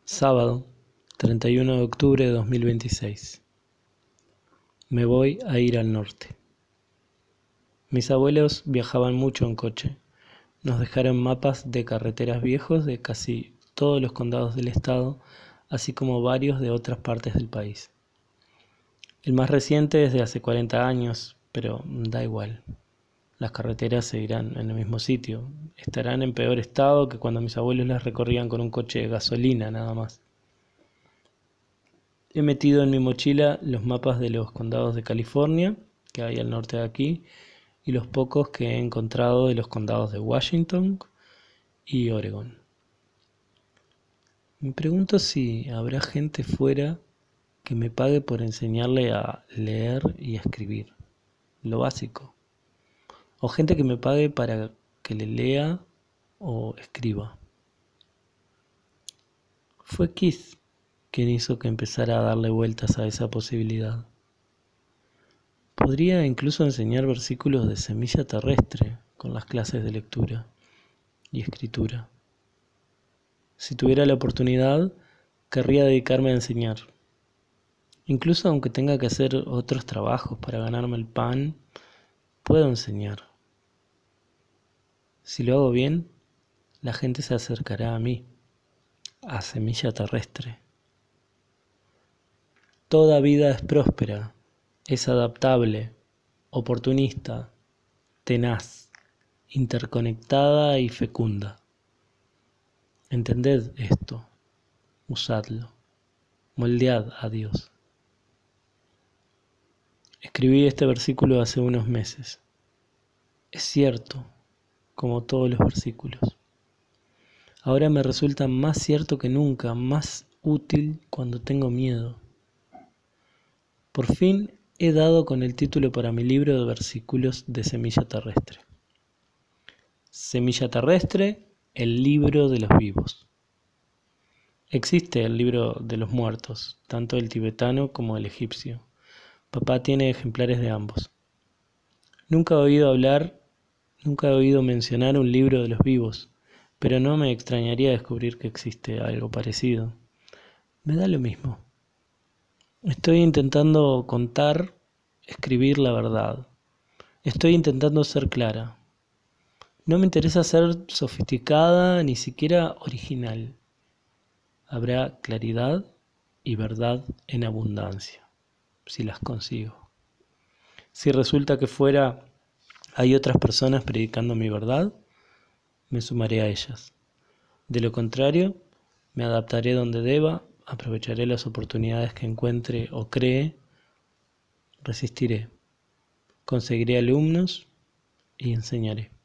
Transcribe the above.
Sábado, 31 de octubre de 2026. Me voy a ir al norte. Mis abuelos viajaban mucho en coche. Nos dejaron mapas de carreteras viejos de casi todos los condados del estado, así como varios de otras partes del país. El más reciente es de hace 40 años, pero da igual. Las carreteras seguirán en el mismo sitio. Estarán en peor estado que cuando mis abuelos las recorrían con un coche de gasolina nada más. He metido en mi mochila los mapas de los condados de California, que hay al norte de aquí, y los pocos que he encontrado de los condados de Washington y Oregon. Me pregunto si habrá gente fuera que me pague por enseñarle a leer y a escribir, lo básico. O gente que me pague para que le lea o escriba. Fue Keith quien hizo que empezara a darle vueltas a esa posibilidad. Podría incluso enseñar versículos de Semilla Terrestre con las clases de lectura y escritura. Si tuviera la oportunidad, querría dedicarme a enseñar. Incluso aunque tenga que hacer otros trabajos para ganarme el pan, puedo enseñar. Si lo hago bien, la gente se acercará a mí, a Semilla Terrestre. Toda vida es próspera, es adaptable, oportunista, tenaz, interconectada y fecunda. Entended esto, usadlo, moldead a Dios. Escribí este versículo hace unos meses. Es cierto, como todos los versículos. Ahora me resulta más cierto que nunca, más útil cuando tengo miedo. Por fin he dado con el título para mi libro de versículos de Semilla Terrestre. Semilla Terrestre, el libro de los vivos. Existe el libro de los muertos, tanto el tibetano como el egipcio. Papá tiene ejemplares de ambos. Nunca he oído mencionar un libro de los vivos, pero no me extrañaría descubrir que existe algo parecido. Me da lo mismo. Estoy intentando escribir la verdad. Estoy intentando ser clara. No me interesa ser sofisticada, ni siquiera original. Habrá claridad y verdad en abundancia, si las consigo. Si resulta que fuera hay otras personas predicando mi verdad, me sumaré a ellas. De lo contrario, me adaptaré donde deba, aprovecharé las oportunidades que encuentre o cree, resistiré, conseguiré alumnos y enseñaré.